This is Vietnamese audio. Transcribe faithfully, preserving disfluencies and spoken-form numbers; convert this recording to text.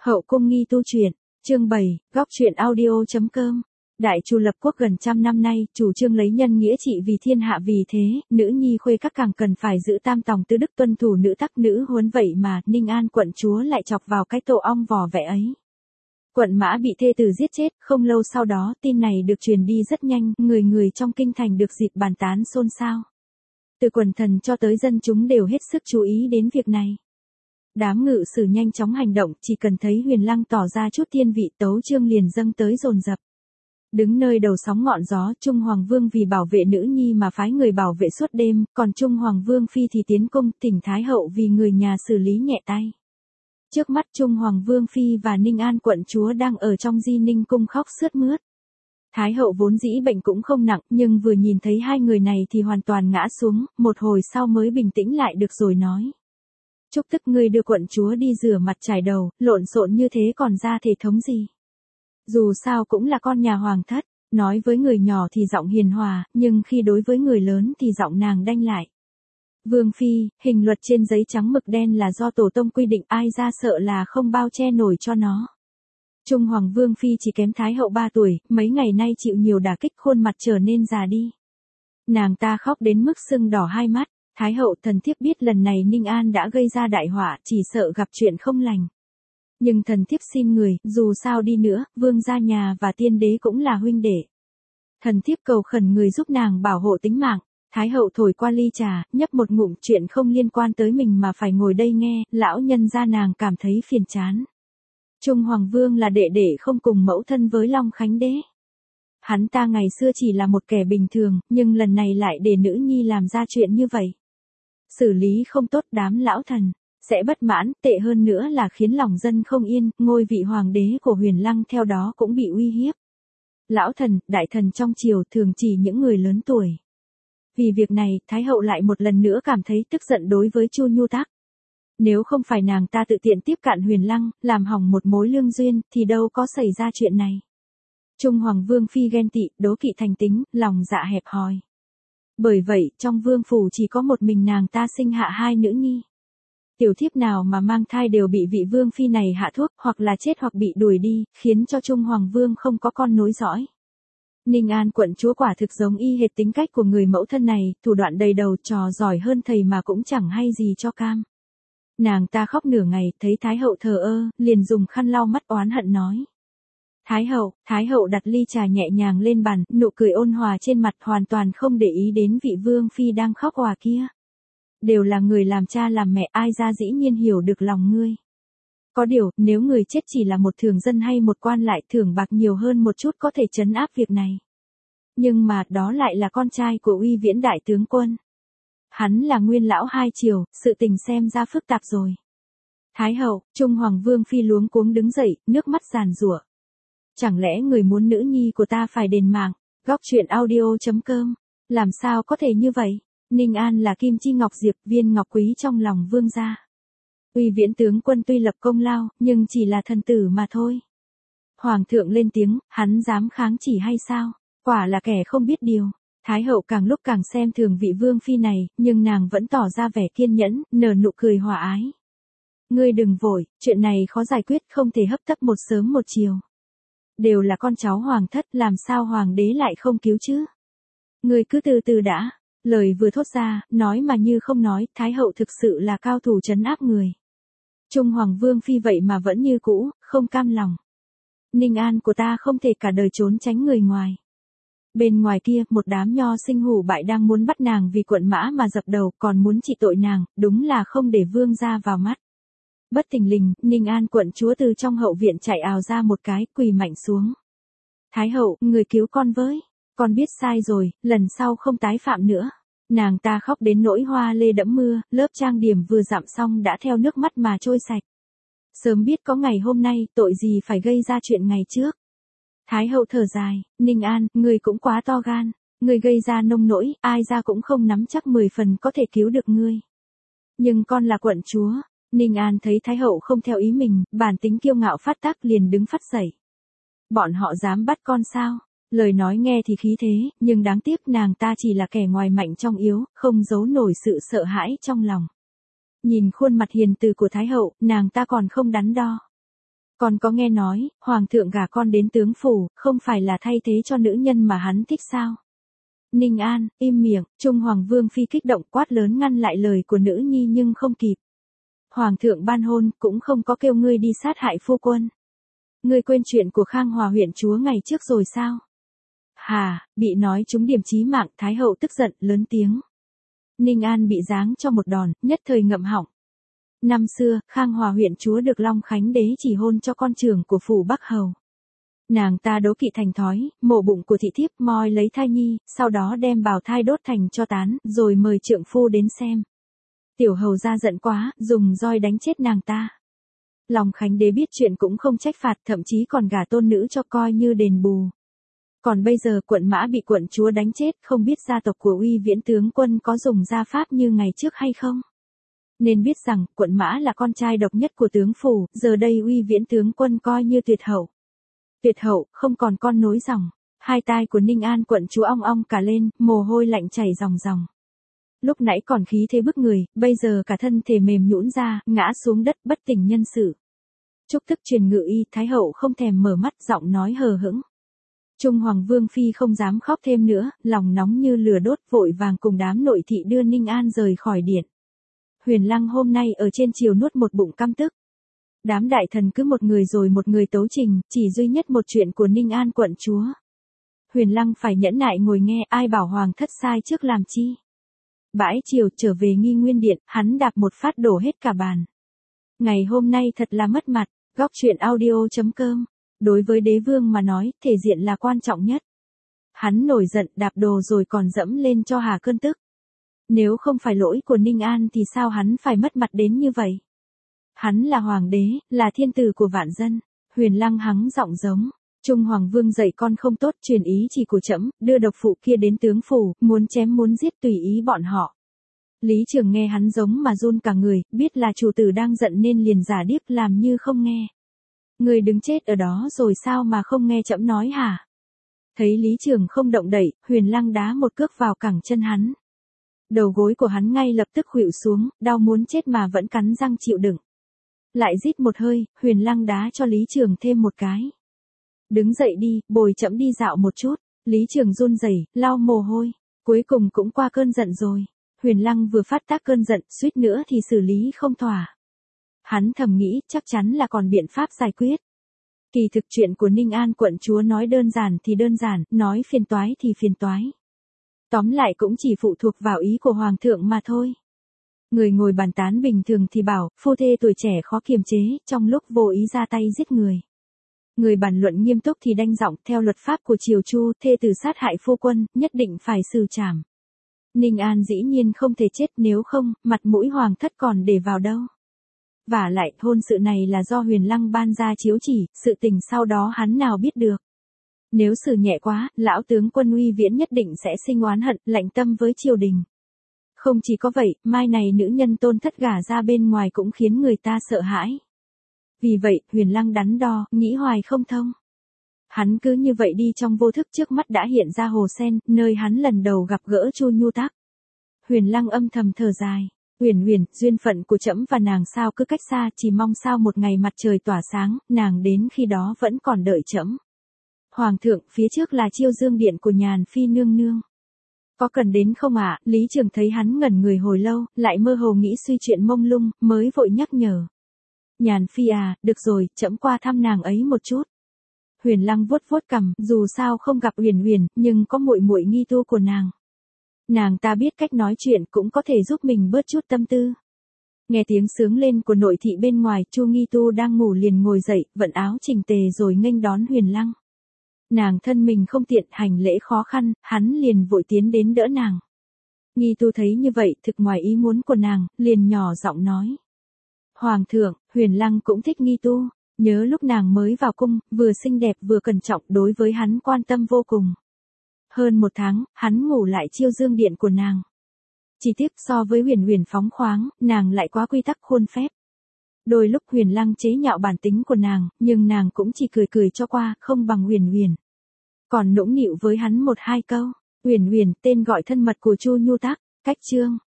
Hậu cung nghi tu truyện, chương bảy, góc truyện audio chấm com. Đại Chu lập quốc gần trăm năm nay, chủ trương lấy nhân nghĩa trị vì thiên hạ, vì thế, nữ nhi khuê các càng cần phải giữ tam tòng tứ đức, tuân thủ nữ tắc nữ huấn, vậy mà, Ninh An quận chúa lại chọc vào cái tổ ong vò vẽ ấy. Quận Mã bị thê tử giết chết, không lâu sau đó, tin này được truyền đi rất nhanh, người người trong kinh thành được dịp bàn tán xôn xao. Từ quần thần cho tới dân chúng đều hết sức chú ý đến việc này. Đám ngự sử nhanh chóng hành động, chỉ cần thấy Huyền Lăng tỏ ra chút thiên vị, tấu chương liền dâng tới dồn dập. Đứng nơi đầu sóng ngọn gió, Trung Hoàng Vương vì bảo vệ nữ nhi mà phái người bảo vệ suốt đêm, còn Trung Hoàng Vương phi thì tiến cung, thỉnh Thái hậu vì người nhà xử lý nhẹ tay. Trước mắt Trung Hoàng Vương phi và Ninh An quận chúa đang ở trong Di Ninh cung khóc sướt mướt. Thái hậu vốn dĩ bệnh cũng không nặng, nhưng vừa nhìn thấy hai người này thì hoàn toàn ngã xuống, một hồi sau mới bình tĩnh lại được rồi nói. Chúc tức ngươi đưa quận chúa đi rửa mặt trải đầu, lộn xộn như thế còn ra thể thống gì. Dù sao cũng là con nhà hoàng thất, nói với người nhỏ thì giọng hiền hòa, nhưng khi đối với người lớn thì giọng nàng đanh lại. Vương phi, hình luật trên giấy trắng mực đen là do tổ tông quy định, ai ra sợ là không bao che nổi cho nó. Trung Hoàng Vương phi chỉ kém Thái hậu ba tuổi, mấy ngày nay chịu nhiều đả kích, khuôn mặt trở nên già đi. Nàng ta khóc đến mức sưng đỏ hai mắt. Thái hậu, thần thiếp biết lần này Ninh An đã gây ra đại họa, chỉ sợ gặp chuyện không lành. Nhưng thần thiếp xin người, dù sao đi nữa, vương gia nhà và tiên đế cũng là huynh đệ. Thần thiếp cầu khẩn người giúp nàng bảo hộ tính mạng. Thái hậu thổi qua ly trà, nhấp một ngụm, chuyện không liên quan tới mình mà phải ngồi đây nghe, lão nhân gia nàng cảm thấy phiền chán. Trung Hoàng Vương là đệ đệ không cùng mẫu thân với Long Khánh đế. Hắn ta ngày xưa chỉ là một kẻ bình thường, nhưng lần này lại để nữ nhi làm ra chuyện như vậy. Xử lý không tốt, đám lão thần sẽ bất mãn, tệ hơn nữa là khiến lòng dân không yên, ngôi vị hoàng đế của Huyền Lăng theo đó cũng bị uy hiếp. Lão thần, đại thần trong triều thường chỉ những người lớn tuổi. Vì việc này, Thái hậu lại một lần nữa cảm thấy tức giận đối với Chu Nhu Tắc. Nếu không phải nàng ta tự tiện tiếp cận Huyền Lăng, làm hỏng một mối lương duyên, thì đâu có xảy ra chuyện này. Trung Hoàng Vương phi ghen tị, đố kỵ thành tính, lòng dạ hẹp hòi. Bởi vậy, trong vương phủ chỉ có một mình nàng ta sinh hạ hai nữ nhi. Tiểu thiếp nào mà mang thai đều bị vị vương phi này hạ thuốc, hoặc là chết hoặc bị đuổi đi, khiến cho Trung Hoàng Vương không có con nối dõi. Ninh An quận chúa quả thực giống y hệt tính cách của người mẫu thân này, thủ đoạn đầy đầu, trò giỏi hơn thầy mà cũng chẳng hay gì cho cam. Nàng ta khóc nửa ngày, thấy Thái hậu thờ ơ, liền dùng khăn lau mắt oán hận nói. Thái hậu, Thái hậu đặt ly trà nhẹ nhàng lên bàn, nụ cười ôn hòa trên mặt, hoàn toàn không để ý đến vị vương phi đang khóc òa kia. Đều là người làm cha làm mẹ, ai ra dĩ nhiên hiểu được lòng ngươi. Có điều, nếu người chết chỉ là một thường dân hay một quan lại thưởng bạc nhiều hơn một chút có thể trấn áp việc này. Nhưng mà, đó lại là con trai của Uy Viễn đại tướng quân. Hắn là nguyên lão hai triều, sự tình xem ra phức tạp rồi. Thái hậu, Trung Hoàng Vương phi luống cuống đứng dậy, nước mắt giàn giụa. Chẳng lẽ người muốn nữ nhi của ta phải đền mạng? Góc truyện audio chấm com. Làm sao có thể như vậy? Ninh An là kim chi ngọc diệp, viên ngọc quý trong lòng vương gia. Uy Viễn tướng quân tuy lập công lao, nhưng chỉ là thần tử mà thôi. Hoàng thượng lên tiếng, hắn dám kháng chỉ hay sao? Quả là kẻ không biết điều. Thái hậu càng lúc càng xem thường vị vương phi này, nhưng nàng vẫn tỏ ra vẻ kiên nhẫn, nở nụ cười hòa ái. Ngươi đừng vội, chuyện này khó giải quyết, không thể hấp tấp một sớm một chiều. Đều là con cháu hoàng thất, làm sao hoàng đế lại không cứu chứ? Ngươi cứ từ từ đã. Lời vừa thốt ra, nói mà như không nói, Thái hậu thực sự là cao thủ trấn áp người. Trung Hoàng Vương phi vậy mà vẫn như cũ, không cam lòng. Ninh An của ta không thể cả đời trốn tránh người ngoài. Bên ngoài kia, một đám nho sinh hủ bại đang muốn bắt nàng vì quận Mã mà dập đầu, còn muốn trị tội nàng, đúng là không để vương gia vào mắt. Bất thình lình, Ninh An quận chúa từ trong hậu viện chạy ào ra một cái, quỳ mạnh xuống. Thái hậu, người cứu con với. Con biết sai rồi, lần sau không tái phạm nữa. Nàng ta khóc đến nỗi hoa lê đẫm mưa, lớp trang điểm vừa dặm xong đã theo nước mắt mà trôi sạch. Sớm biết có ngày hôm nay, tội gì phải gây ra chuyện ngày trước. Thái hậu thở dài, Ninh An, người cũng quá to gan. Người gây ra nông nỗi, ai ra cũng không nắm chắc mười phần có thể cứu được ngươi. Nhưng con là quận chúa. Ninh An thấy Thái hậu không theo ý mình, bản tính kiêu ngạo phát tác liền đứng phát dậy. Bọn họ dám bắt con sao? Lời nói nghe thì khí thế, nhưng đáng tiếc nàng ta chỉ là kẻ ngoài mạnh trong yếu, không giấu nổi sự sợ hãi trong lòng. Nhìn khuôn mặt hiền từ của Thái hậu, nàng ta còn không đắn đo. Con có nghe nói, hoàng thượng gả con đến tướng phủ, không phải là thay thế cho nữ nhân mà hắn thích sao? Ninh An, im miệng, Trung Hoàng Vương Phi kích động quát lớn ngăn lại lời của nữ nhi nhưng không kịp. Hoàng thượng ban hôn, cũng không có kêu ngươi đi sát hại phu quân. Ngươi quên chuyện của Khang Hòa huyện chúa ngày trước rồi sao? Hà, bị nói trúng điểm chí mạng, Thái hậu tức giận, lớn tiếng. Ninh An bị giáng cho một đòn, nhất thời ngậm họng. Năm xưa, Khang Hòa huyện chúa được Long Khánh đế chỉ hôn cho con trưởng của phủ Bắc Hầu. Nàng ta đố kỵ thành thói, mổ bụng của thị thiếp moi lấy thai nhi, sau đó đem bào thai đốt thành cho tán, rồi mời trượng phu đến xem. Tiểu hầu ra giận quá, dùng roi đánh chết nàng ta. Long Khánh đế biết chuyện cũng không trách phạt, thậm chí còn gả tôn nữ cho coi như đền bù. Còn bây giờ quận Mã bị quận chúa đánh chết, không biết gia tộc của Uy Viễn tướng quân có dùng gia pháp như ngày trước hay không? Nên biết rằng, quận Mã là con trai độc nhất của tướng phủ, giờ đây Uy Viễn tướng quân coi như tuyệt hậu. Tuyệt hậu, không còn con nối dòng. Hai tai của Ninh An quận chúa ong ong cả lên, mồ hôi lạnh chảy ròng ròng. Lúc nãy còn khí thế bức người, bây giờ cả thân thể mềm nhũn ra, ngã xuống đất bất tỉnh nhân sự. Trúc thức truyền ngự y, Thái hậu không thèm mở mắt, giọng nói hờ hững. Trung Hoàng Vương Phi không dám khóc thêm nữa, lòng nóng như lửa đốt, vội vàng cùng đám nội thị đưa Ninh An rời khỏi điện. Huyền Lăng hôm nay ở trên triều nuốt một bụng căm tức. Đám đại thần cứ một người rồi một người tấu trình, chỉ duy nhất một chuyện của Ninh An quận chúa. Huyền Lăng phải nhẫn nại ngồi nghe, ai bảo hoàng thất sai trước làm chi. Bãi chiều trở về Nghi Nguyên Điện, hắn đạp một phát đổ hết cả bàn. Ngày hôm nay thật là mất mặt, góc truyện audio chấm com. Đối với đế vương mà nói, thể diện là quan trọng nhất. Hắn nổi giận đạp đồ rồi còn dẫm lên cho hà cơn tức. Nếu không phải lỗi của Ninh An thì sao hắn phải mất mặt đến như vậy? Hắn là hoàng đế, là thiên tử của vạn dân. Huyền Lăng hắng giọng giống. Trung Hoàng Vương dạy con không tốt, truyền ý chỉ của trẫm, đưa độc phụ kia đến tướng phủ, muốn chém muốn giết tùy ý bọn họ. Lý Trường nghe hắn giống mà run cả người, biết là chủ tử đang giận nên liền giả điếc làm như không nghe. Người đứng chết ở đó rồi sao mà không nghe trẫm nói hả? Thấy Lý Trường không động đậy, Huyền Lăng đá một cước vào cẳng chân hắn. Đầu gối của hắn ngay lập tức khuỵu xuống, đau muốn chết mà vẫn cắn răng chịu đựng. Lại rít một hơi, Huyền Lăng đá cho Lý Trường thêm một cái. Đứng dậy đi, bồi trẫm đi dạo một chút. Lý Trường run rẩy, lau mồ hôi. Cuối cùng cũng qua cơn giận rồi. Huyền Lăng vừa phát tác cơn giận, suýt nữa thì xử lý không thỏa. Hắn thầm nghĩ, chắc chắn là còn biện pháp giải quyết. Kỳ thực chuyện của Ninh An quận chúa nói đơn giản thì đơn giản, nói phiền toái thì phiền toái. Tóm lại cũng chỉ phụ thuộc vào ý của hoàng thượng mà thôi. Người ngồi bàn tán bình thường thì bảo, phu thê tuổi trẻ khó kiềm chế, trong lúc vô ý ra tay giết người. Người bàn luận nghiêm túc thì đanh giọng, theo luật pháp của triều Chu, thê tử sát hại phu quân, nhất định phải xử trảm. Ninh An dĩ nhiên không thể chết, nếu không, mặt mũi hoàng thất còn để vào đâu. Vả lại, hôn sự này là do Huyền Lăng ban ra chiếu chỉ, sự tình sau đó hắn nào biết được. Nếu xử nhẹ quá, lão tướng quân Uy Viễn nhất định sẽ sinh oán hận, lạnh tâm với triều đình. Không chỉ có vậy, mai này nữ nhân tôn thất gả ra bên ngoài cũng khiến người ta sợ hãi. Vì vậy, Huyền Lăng đắn đo, nghĩ hoài không thông. Hắn cứ như vậy đi trong vô thức, trước mắt đã hiện ra hồ sen, nơi hắn lần đầu gặp gỡ Chu Nhu Tắc. Huyền Lăng âm thầm thở dài. Huyền Huyền, duyên phận của trẫm và nàng sao cứ cách xa, chỉ mong sao một ngày mặt trời tỏa sáng, nàng đến khi đó vẫn còn đợi trẫm. Hoàng thượng, phía trước là Chiêu Dương điện của Nhàn Phi nương nương. Có cần đến không ạ? À? Lý Trường thấy hắn ngẩn người hồi lâu, lại mơ hồ nghĩ suy chuyện mông lung, mới vội nhắc nhở. Nhàn Phi à, được rồi, trẫm qua thăm nàng ấy một chút. Huyền Lăng vuốt vuốt cằm, dù sao không gặp Huyền Huyền, nhưng có muội muội nghi tu của nàng. Nàng ta biết cách nói chuyện, cũng có thể giúp mình bớt chút tâm tư. Nghe tiếng sướng lên của nội thị bên ngoài, Chu Nghi Tu đang ngủ liền ngồi dậy, vận áo chỉnh tề rồi nghênh đón Huyền Lăng. Nàng thân mình không tiện, hành lễ khó khăn, hắn liền vội tiến đến đỡ nàng. Nghi Tu thấy như vậy, thực ngoài ý muốn của nàng, liền nhỏ giọng nói. Hoàng thượng, Huyền Lăng cũng thích Nghi Tu, nhớ lúc nàng mới vào cung, vừa xinh đẹp vừa cẩn trọng, đối với hắn quan tâm vô cùng. Hơn một tháng, hắn ngủ lại Chiêu Dương điện của nàng. Chỉ tiếc so với Huyền Huyền phóng khoáng, nàng lại quá quy tắc khuôn phép. Đôi lúc Huyền Lăng chế nhạo bản tính của nàng, nhưng nàng cũng chỉ cười cười cho qua, không bằng Huyền Huyền. Còn nũng nịu với hắn một hai câu. Huyền Huyền, tên gọi thân mật của Chu Nhu Tắc, cách chương.